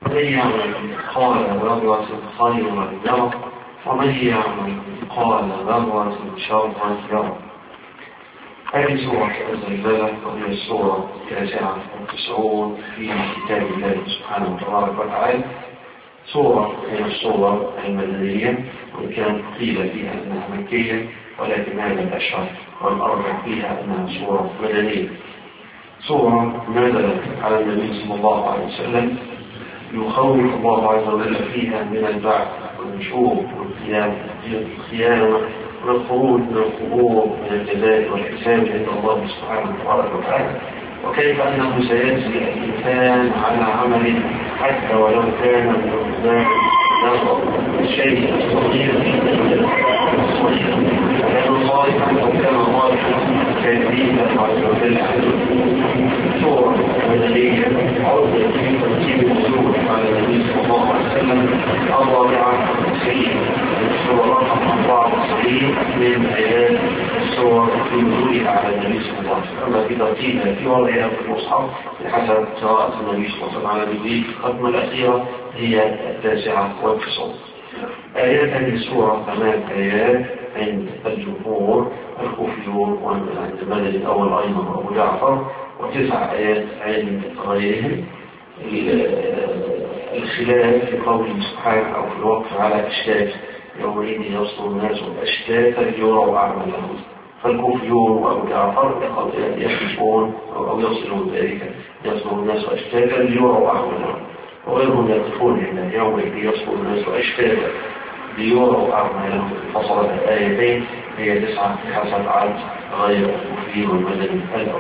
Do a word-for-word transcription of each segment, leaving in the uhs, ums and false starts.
من يعمل مثقال ذرة خيرا يره ومن يعمل مثقال ذرة شرا يره. هذه سورة الزلزلة وهي السورة التاسعة والتسعون في كتاب الله سبحانه وتبارك وتعالى. سورة من السور المدنية، وإن كان قيل فيها أنها مكية، ولكن هذا الأشهر والأرجح فيها أنها سورة مدنية. سورة نزلت على النبي صلى الله عليه وسلم يخوف الله عز وجل فيها من البعث والنشور والخيانة والخروج من القبور من الجزاء والحساب عند الله سبحانه وتعالى، وكيف أنه سيجزي الإنسان على عمله حتى ولو كان من الأرزاق الشيء الصغير الصغير لأنه صالحا أو كان صالحا سيجزيه الله عز وجل عليه. سورة مدنية عودة في ترتيب النزول على النبي صلى الله عليه وسلم الرابعة والتسعين، السورة رقم أربعة وتسعين من آيات السور في نزولها على النبي صلى الله عليه وسلم. أما في ترتيبها في وضعها في المصحف بحسب قراءة النبي صلى الله عليه وسلم على نبيه الختمة الأخيرة هي التاسعة والتسعون. آيات هذه السورة ثمان آيات عند الجمهور الكوفيون وعند المدني الأول أيضا أبو جعفر، وتسع آيات عند غيرهم. الخلاف في قوله سبحانه أو في الوقف على أشتات يومئذ يصدر الناس أشتاتا ليروا أعمالهم، فالكوفيون وأبو جعفر يحلفون أو يصلون ذلك يصدر الناس أشتاتا ليروا أعمالهم، وغيرهم يقفون هنا يومئذ يصدر الناس أشتاتا ليروا أعمالهم. فصلت الآيتين هي تسعة حسب عدد غير الكوفي والمدني الأول.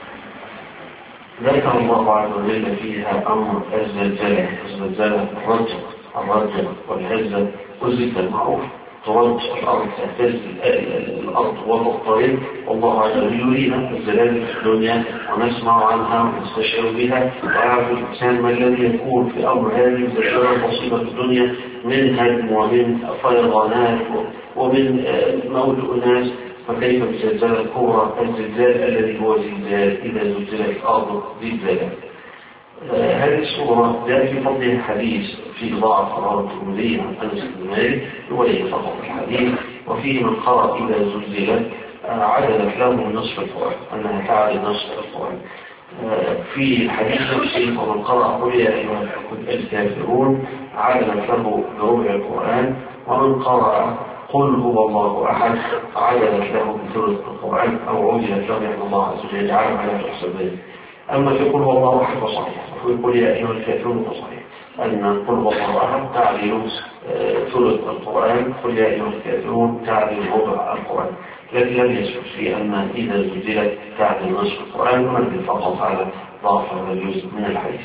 ذكر الله عز وجل فيها أمر الزلزلة، الزلزلة الرجل الرجل والهزة والزلزلة المعروف، ترج الأرض تهتز الأرض والمضطرب، والله عز وجل يرينا الزلازل في الدنيا ونسمع عنها ونستشعر بها، ويعرف الإنسان ما الذي يكون في أمر هذه الزلزلة البسيطة في الدنيا من هدم ومن فيضانات ومن موت أناس، فكيف بالزلزال الكبرى الزلزال الذي هو زلزال إذا زلزلت الأرض زلزالا. آه هذه السورة جاء في فضلها حديث في ضعف رواه الترمذي عن أنس بن مالك يبين فقط الحديث، وفيه من قرأ إذا زلزلت آه عدلت له نصف القرآن، أنها تعدل نصف القرآن. آه في حديث نفسه ومن قرأ قل يا أيها الكافرون عدلت له بربع القرآن، ومن قرأ قل هو الله أحد عدلت له بثلث القرآن أو عدلت له يعني الله عز وجل يجعله على حسابين. أما في قل هو الله أحد فصحيح، وفي قل يا أيها الكافرون فصحيح أن قل هو الله أحد تعدل ثلث القرآن، قل يا أيها الكافرون تعدل ربع القرآن، لكن لم يثبت في أن إذا زلزلت تعدل نصف القرآن، ونبني فقط على ضعف هذا الجزء من الحديث.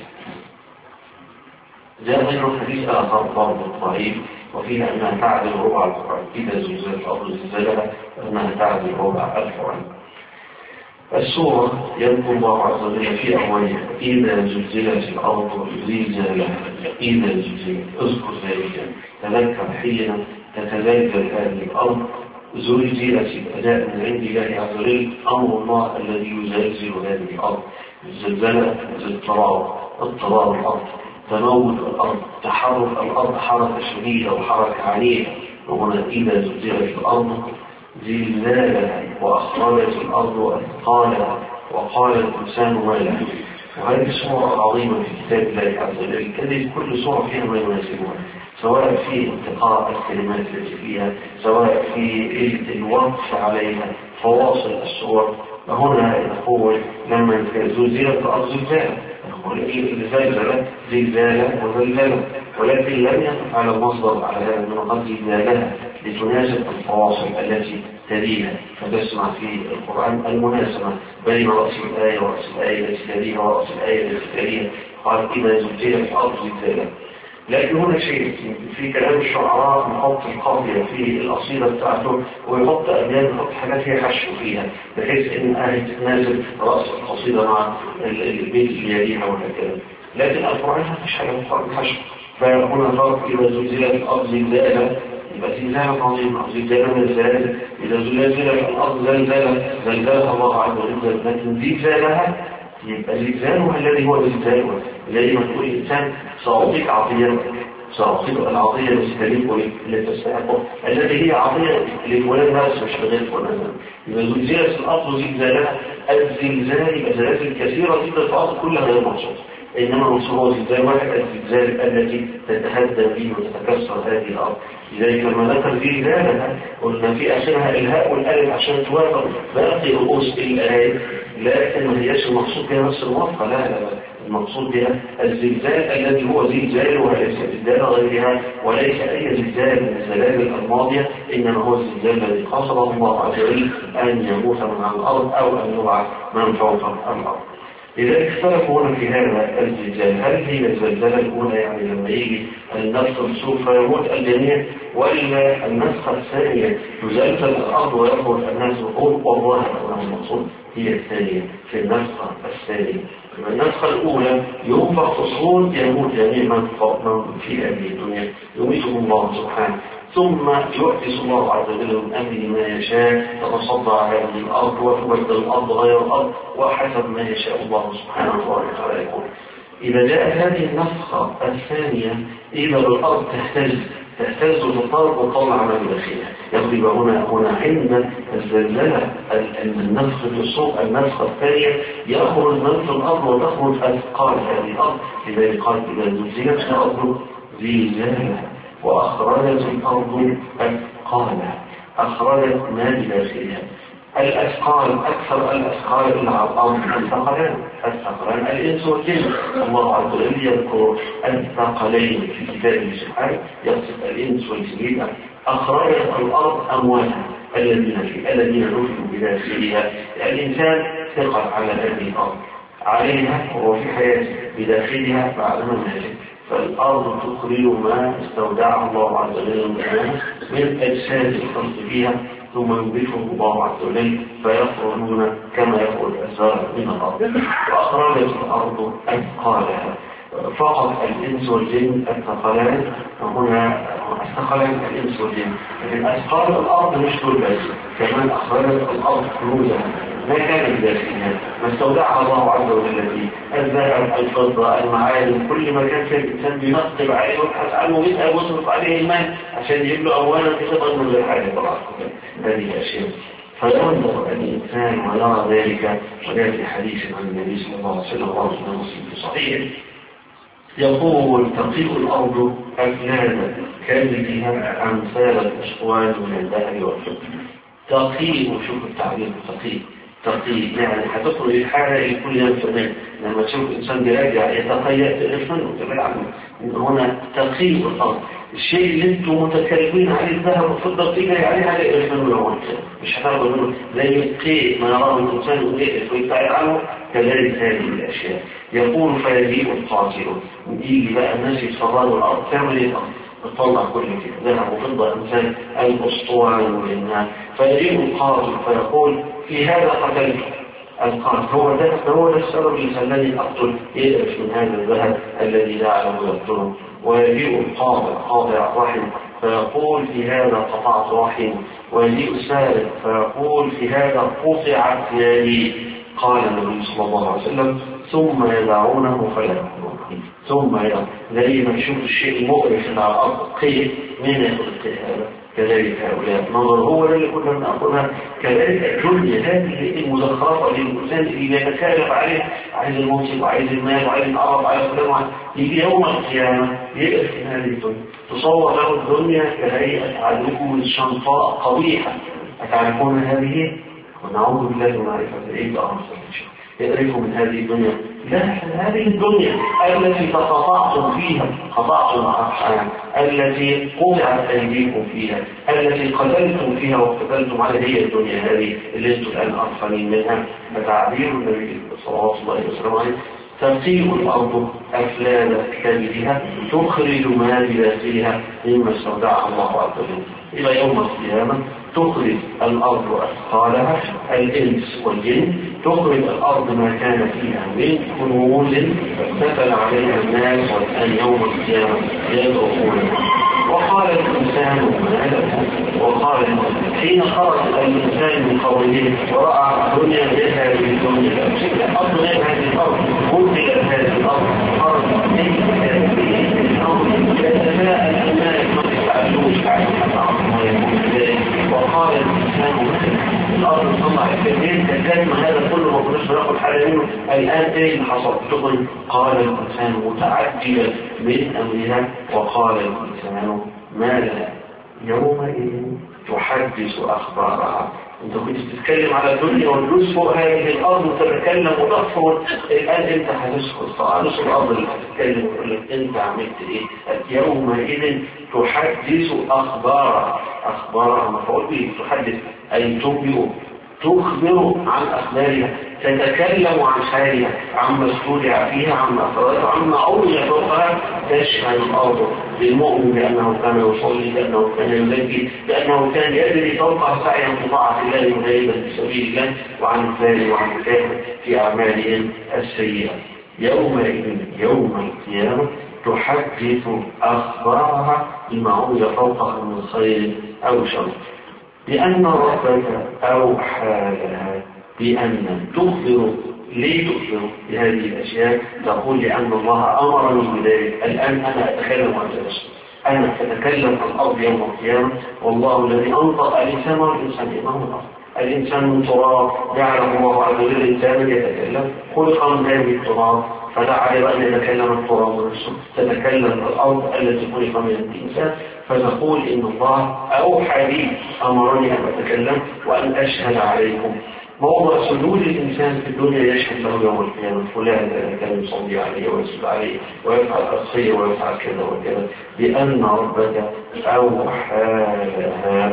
جاء أيضا حديث آخر برضه ضعيف وفيها أنها تعدل ربع القرآن، إذا زلزلت الأرض زلزالها أنها تعدل ربع القرآن. السورة يذكر الله عز وجل في أولها إذا زلزلت الأرض زلزالها، إذا زلزلت اذكر ذلك، تذكر حين تتزلزل هذه الأرض، زلزلت الأداء من عند الله عز وجل أمر الله الذي يزلزل هذه الأرض، الزلزلة اضطراب اضطراب الأرض، تموت الأرض، تحرك الأرض حركة شديدة وحركة عنيفة. وهنا إذا زلزلت الأرض زلزالها وأخرجت الأرض أثقالها وقال الإنسان ما لها. وهذه سورة عظيمة في كتاب الله عز وجل، كذلك كل سورة فيها ما يناسبها، سواء في انتقاء الكلمات التي فيها، سواء في الوقف عليها، فواصل السور. وهنا نقول لما زلزلت الأرض زلزالها، زلزالة زلزالة وزلزالة، ولكن لم يقف على المصدر على هذا من قد زلزالها لتناسب الفواصل التي تليها، فتسمع في القرآن المناسبة بين رأس الآية ورأس الآية التي تليها ورأس الآية التي تليها، قال إذا زلزلت الأرض زلزالها. لكن هنا شيء في كلام الشعراء نحط القافية في القصيدة بتاعته ويحط أبيات يحط حاجات هي حشو فيها بحيث إن آية تناسب رأس القصيدة مع البيت اللي يليها وهكذا. لكن القرآن ما فيش حاجة حشو، فهنا فرق إذا زلزلت الأرض زلزالها يبقى زلزال عظيم، زلزال زلزال. إذا زلزلت الأرض زلزال زلزالها الله عز وجل، لكن زلزالها يبقى زلزالها الذي هو زلزالها، زي ما تقول الإنسان سأعطيك عطية، سأعطيك العطية للسليم والتي تستحقه التي هي عطية للولد نفسه مش لغير فلان. إذا زلزلت الأرض زلزالها، الزلزال يبقى زلازل كثيرة جدا في الأرض كلها غير مقصود، إنما المقصود هو زلزال واحد، الزلزال التي تتهدم به وتتكسر هذه الأرض. لذلك لما ذكر زلزالها قلنا في آخرها الهاء والألف عشان توافق باقي رؤوس الآية، لكن ما هياش المقصود بها نفس الموافقة، لا لا لا، المقصود بها الزلزال الذي هو زلزال وليس زلزال غيرها، وليس أي زلزال من الزلازل الماضية، إنما هو الزلزال الذي قصده الله عز وجل أن يموت من على الأرض أو أن يبعث من فوق الأرض. لذلك اختلفوا هنا في هذا الزلزال، هل هي الزلزلة الأولى يعني لما يجي النفخ السوف فيموت الجميع، وإلا النفخة الثانية تزلزل الأرض ويخرج الناس بقول والله أنه المقصود هي الثانية في النفخة الثانية. النفخة الأولى ينفخ في الصور يموت جميع من في هذه الدنيا يميتهم الله سبحانه، ثم يحدث الله عز وجل من أمره ما يشاء، تتصدع هذه الأرض وتبدل الأرض غير الأرض وحسب ما يشاء الله سبحانه وتعالى يقول. إذا جاءت هذه النفخة الثانية إذا الأرض تهتز تهتز الأرض وتطلع ما بداخلها، يبقى هنا هنا عند الزلزلة النفخ في الصوت النفخة الثانية يخرج من في الأرض وتخرج أثقال هذه الأرض. لذلك قال إذا زلزلت الأرض زلزالها وأخرجت الأرض أثقالها، أخرجت ما بداخلها. الأثقال أكثر الأثقال اللي على الأرض الثقلان، الثقلان الإنس والجن. الله عز وجل يذكر الثقلين في كتابه سبحانه يصف الإنس والجن. أخرجت الأرض أموالها الذين في الذين نفخوا بداخلها. الإنسان ثقل على هذه الأرض عليها وهو في حياته بداخلها بعد ما مات، فالأرض تخرج ما استودعه الله عز وجل من أجساد الخلق فيها، ثم ينبتهم الله عز وجل فيخرجون كما يخرج الزرع من الأرض. وأخرجت الأرض أثقالها، فقط الإنس والجن الثقلان هنا، الثقلان الإنس والجن، لكن أثقال الأرض مش كل بس، كمان أخرجت الأرض كنوزها ما كان بداخلها، ما استودعها الله عز وجل فيه، الذهب الفضة المعادن، كل ما كان فيه الإنسان بينقب عليه ويبحث عنه ويسأل ويصرف عليه المال عشان يجيب له أولا بخطر من غير حاجة طبعا هذه الأشياء. فينظر الإنسان ويرى ذلك، وجاء في حديث عن النبي صلى الله عليه وسلم وعن مسلم في صحيح يقول تطير الأرض أفلادا كانت أمثال الأسوان من الذهب والفضة. تقيء، شوف التعبير تقيء، تقيء يعني هتخرج الحاجة الكل ينفذها. لما تشوف إنسان بيراجع يتقيأ تقفل وتبعد عنه. هنا تقيء الأرض، الشيء اللي انتم متكلمين عليه الذهب والفضة قيمة عليه هذا يقفل له، مش هتاخدوا منه زي القيء ما يراه الإنسان ويقف ويبتعد عنه، كذلك هذه الأشياء. يقول فيجيء القاتل، يجي بقى الناس يتفرجوا الأرض تعمل ايه الأرض؟ تطلع كل كده ذهب وفضة أمثال الأسطوانة والإنهار. فيجيء القاتل فيقول في هذا قتلت. القاتل هو ده هو ده السبب اللي خلاني أقتل، يقف من هذا الذهب الذي لا أعلم يقتله. ويجيء القاطع قاطع رحم فيقول في هذا قطعت رحم. ويجيء السارق فيقول في هذا قطعت يدي. قال النبي صلى الله عليه وسلم ثم يدعونه فلا يأكلون. ثم يدعون زي ما يشوف الشيء المؤلم على الأرض قيد من يأكل القيد هذا، كذلك هؤلاء نظر هو اللي كنا نأخذها. كذلك الدنيا هذه المزخرفة للإنسان اللي يتكالف عليه، عايز المنصب وعايز المال وعايز العرب وعايز فلان، يجي يوم القيامة يقف في هذه الدنيا تصور له الدنيا كهيئة عدو شنطاء قبيحة. أتعرفون هذه؟ ونعوذ بالله من معرفة ايه بقى يقرفوا من هذه الدنيا. لا، هذه الدنيا التي تقطعتم فيها، قطعتم الأرحام، التي قطعت أيديكم فيها، التي قتلتم فيها وقتلتم على هي الدنيا هذه اللي انتم الآن أرخلين منها. فتعبير النبي صلى الله عليه وسلم تقيء الأرض أفلاد كبدها تخرج ما بداخلها مما استودعها الله عز وجل. إلى يوم القيامة تخرج الأرض أثقالها الإنس والجن، تخرج الأرض ما كان فيها من كنوز دخل عليها الناس، والآن يوم القيامة يدعون. وقال الإنسان ما لك وقال حين خرج الإنسان من قوله ورأى الدنيا لها بالدنيا الأرض لها هذه الأرض منزلت هذه الأرض خرج من هذه الأرض يتساءل الناس ما يفعلون وقال الإنسان الأرض طلع الكثير كان هذا كله ما كناش بناخد حاجة منه الآن ايه اللي حصل؟ قال الإنسان متعجلا من أمرها وقال الإنسان ما لها يومئذ تحدث أخبارها. انت كنت بتتكلم على الدنيا والجلوس فوق هذه الأرض وتتكلم وتغفر، الآن انت هتسكت فأنصر الأرض اللي هتتكلم وتقول لك انت عملت ايه؟ يومئذ تحدث أخبارها. أخبارها مفعول به تحدث أي تنبئ تخبر عن أخبارها، تتكلم عن حالها عما استودع فيها عما أخبرها عما أوجه فوقها. تشهد الأرض للمؤمن بأنه كان يصلي بأنه كان يزكي بأنه كان يدري توقع سعيا في طاعة الله وجاهدا في سبيل الله وعن الثاني وعن الكافر في أعمالهم السيئة. يومئذ يوم القيامة تحدث أخبارها بما أوجه فوقها من خير أو شر بأن ربك أوحى لها بأن تخبر. ليه تخبر بهذه الأشياء؟ تقول لأن الله أمرني بذلك. الآن أنا أتكلم عن ذلك، أنا أتكلم عن الأرض يوم القيامة والله الذي أنطق الإنسان والإنسان إمام الأرض. الإنسان من تراب جعله الله عز وجل الإنسان يتكلم خلق من هذه التراب فدعا لأن يتكلم التراب نفسه تتكلم الأرض التي خلق من الإنسان فتقول إن الله أوحى لي أمرني أن أتكلم وأن أشهد عليكم. موضع سجود الإنسان في الدنيا يشهد له يوم القيامة فلان كان يصلي عليه ويسجد عليه ويفعل الخير ويفعل كذا وكذا بأن ربك أوحى لها.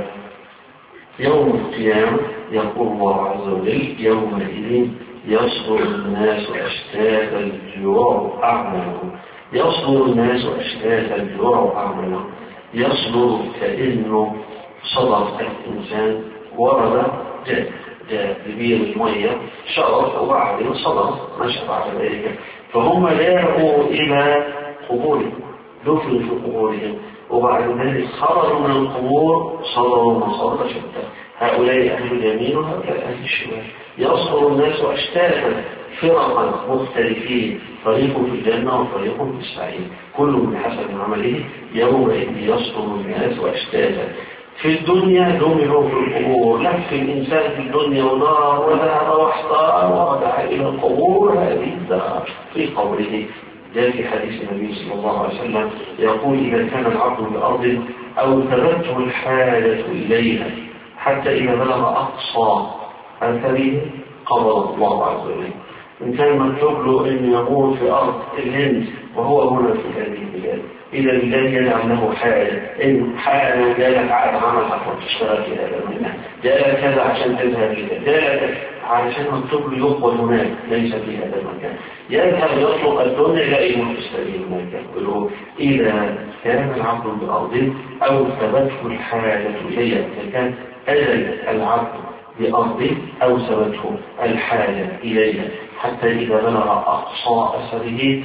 يوم القيامة يقول الله عز وجل يومئذ يصدر الناس أشتاتا ليروا أعمالهم. يصدر الناس أشتاتا ليروا أعمالهم. يصدر كأنه صدر الإنسان ورد جاء جاء ببير المية شرف وبعدين صدر نشأ بعد ذلك فهم جاءوا إلى قبورهم دفنوا في قبورهم وبعد ذلك خرجوا من القبور صدروا مصادر شتى. هؤلاء أهل اليمين وهؤلاء أهل الشمال. يصدر الناس أشتاتا فرقا مختلفين فريق في الجنة وفريق في السعير كل من حسب عمله. يومئذ يصدر الناس أشتاتا. في الدنيا دمروا في القبور لف الإنسان في الدنيا ونار وذهب واحتار ورجع إلى القبور هذه الدار في قبره. جاء في حديث النبي صلى الله عليه وسلم يقول إذا كان العبد بأرض أو تبته الحاجة إليها حتى إذا بلغ أقصى أثره قبض الله عز وجل. إن كان مكتوب له أن يموت في أرض الهند وهو هنا في هذه البلاد إذا البلاد يجعل له حاجة إن حاجة جالك عقد عمل حتى تشتغل في هذا المكان جالك كذا عشان تذهب إلى جالك علشان مكتوب له يقبل هناك ليس في هذا المكان يذهب يطلق الدنيا إلى المستقيم المكان. يقول إذا كان العبد بأرض أو ثبته الحاجة إليها إذا كان أجل العبد بأرض أو ثبته الحاجة إليها حتى إذا بلغ أقصى أثره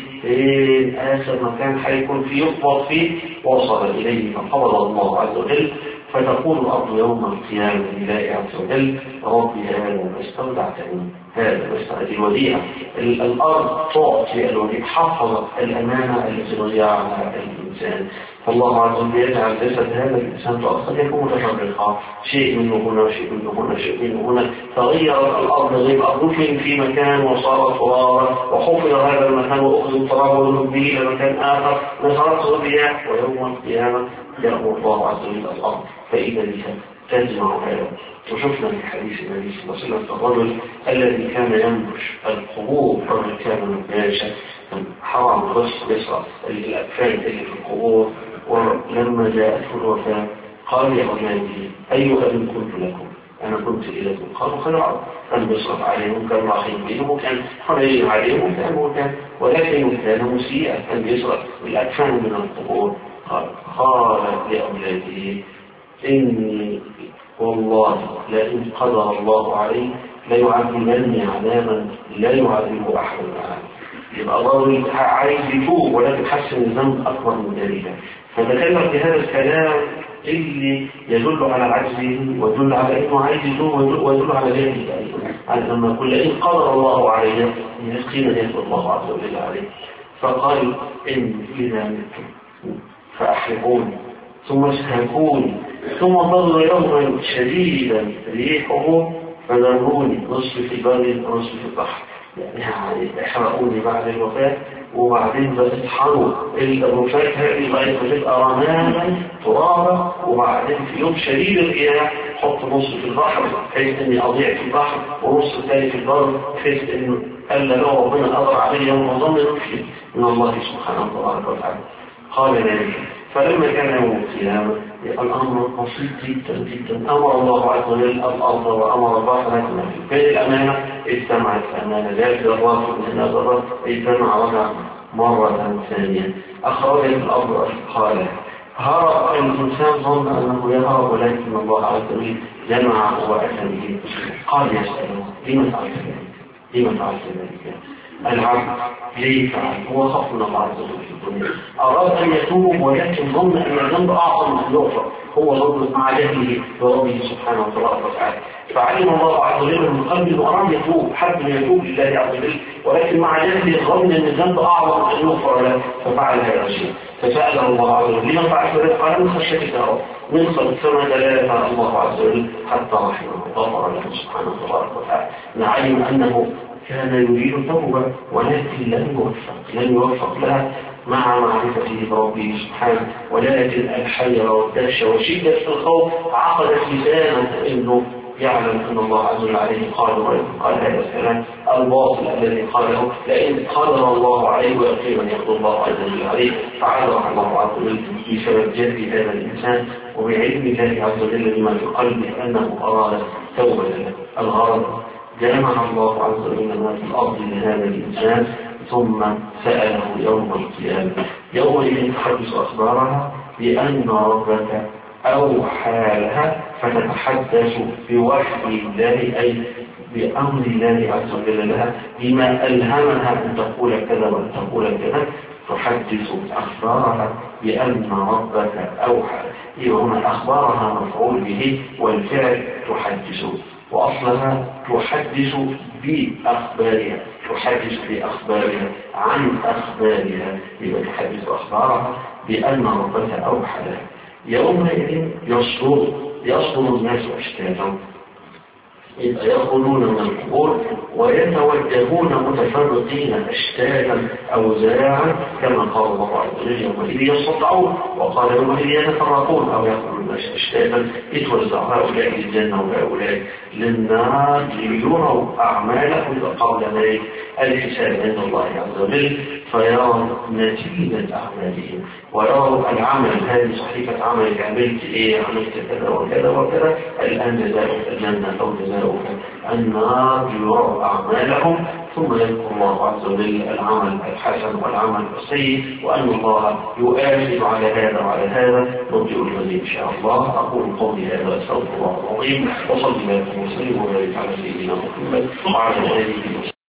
إن آخر مكان حيكون فيه يقبض فيه وصل إليه فقبض الله عز وجل. فتقول الأرض يوم القيامة لله عز وجل ربي هذا ما استودعتني هذا ما الوديعة. الأرض تعطي الوديعة حفظت الأمانة التي ضيعها الإنسان. فالله عز وجل يجعل جسد هذا الإنسان قد يكون متفرقا شيء منه هنا وشيء منه هنا شيء منه هنا تغيرت الأرض غير أرض في مكان وصارت ترابا وحفر هذا المكان وأخذ التراب وذهب به إلى مكان آخر نزرته الرياح ويوم القيامة يأمر الله عز وجل الأرض فإذا بها تجمع هذا. وشفنا في حديث النبي صلى الله عليه وسلم الرجل الذي كان ينبش القبور رجل كان نباشا حرام غص بصر الأكفان اللي في القبور ولما جاءته الوفاة قال يا أولادي أي أب كنت لكم أنا كنت إليكم قالوا خير كان بيصرف عليهم كان رحيم بهم وكان حنين عليهم وكان وكان ولكن كان مسيئا كان بيصرف الأكفان من القبور. قال قال يا أولادي إني والله لئن قدر الله علي لا يعذبني عذابا لا يعذب أحد معه. يبقى ضروري عايز يتوب ولكن حس ان الذنب اكبر من ذلك، فتكلم بهذا الكلام اللي يدل على عجزه ويدل على انه عايز يتوب ويدل على ذلك ايضا، على لما يقول ان قدر الله عليه من قيمه يقول الله عز وجل عليه. فقال ان اذا مت فاحرقوني ثم اسحقوني ثم ظل يوما شديدا ريحه فذروني نصف في البر ونصف في البحر، يعني احرقوني بعد الوفاة وبعدين بتطحنوا الرفات هذه لغاية ما تبقى رماما ترابا، وبعدين في يوم شديد الرياح حط نص في البحر بحيث اني اضيع في البحر ونص الثاني في البر بحيث انه الا لو ربنا قدر علي يوم الظن نفسي من الله سبحانه وتعالى. قال ذلك فلما كان يوم القيامة الأمر بسيط جدا جدا، أمر الله عز وجل الأرض وأمر البحر كما في كان الأمانة اجتمعت أمانة ذات ذرات من ذرات اجتمع رجع مرة ثانية أخرجت الأرض أثقالها هرب الإنسان ظن أنه يهرب ولكن الله عز وجل جمع وأتى به. قال يسأله لما فعلت ذلك؟ لما فعلت ذلك؟ العبد ليه فعل؟ هو خاف من الله عز وجل في الدنيا، أراد أن يتوب ولكن ظن أن الذنب أعظم من اليغفر، هو ظن مع جهله بربه سبحانه وتعالى، فعلم الله عز وجل من قلبه أنه أراد يتوب، حب أن يتوب لله عز وجل، ولكن مع جهله ظن أن الذنب أعظم من اليغفر له ففعل هذا الشيء. فسأله الله عز وجل لما فعلت ذلك؟ قال من خشيتك يا رب، من السماء لا يفعل الله عز وجل حتى رحمه غفر له سبحانه وتعالى. نعلم أنه كان يريد توبة ولكن لم يوفق لم يوفق لها مع معرفته بربه سبحانه، ولكن الحيرة والدهشة وشدة الخوف عقدت لسانه انه يعلم ان الله عز وجل عليه قال قال هذا الكلام الباطل الذي قاله لئن قدر الله عليه ويقينا يقول الله عز وجل عليه، فعذر الله عز وجل بسبب جهل هذا الانسان وبعلم الله عز وجل بما في قلبه انه اراد توبة له. الغرض جمع الله عز وجل ما في الأرض لهذا الإنسان ثم سأله يوم القيامة يومئذ تحدث أخبارها بأن ربك أوحى لها فتتحدث بوحي الله أي بأمر الله عز وجل لها بما ألهمها أن تقول كذا وأن تقول كذا، تحدث أخبارها بأن ربك أوحى. هنا أخبارها مفعول به والفعل تحدث، وأصلها تحدث بأخبارها تحدث بأخبارها عن أخبارها، يبقى تحدث أخبارها بأن ربك أوحى لها. يومئذ يصدر يصدر الناس أشتاتا، يبقى يخرجون من القبور ويتوجهون متفرقين أشتاتا أوزاعا كما قال الله عز وجل يومئذ يصدعون، وقال يومئذ يتفرقون أو يخرجون أشتاتا يتوزع هؤلاء للجنة وهؤلاء للنار ليروا أعمالهم قبل ذلك الحساب عند الله عز وجل، فيروا نتيجة أعمالهم ويروا العمل هذه صحيفة عملك عملت إيه عملت كذا وكذا وكذا الآن جزاؤك الجنة أو جزاؤك النار ليروا أعمالهم، ثم يذكر الله عز وجل العمل الحسن والعمل السيء وأن الله يؤاخذ على هذا وعلى هذا. نرجع المزيد إن شاء الله. أقول قولي هذا أستغفر الله العظيم وصلى الله وسلم وبارك على سيدنا محمد وعلى آله وسلم.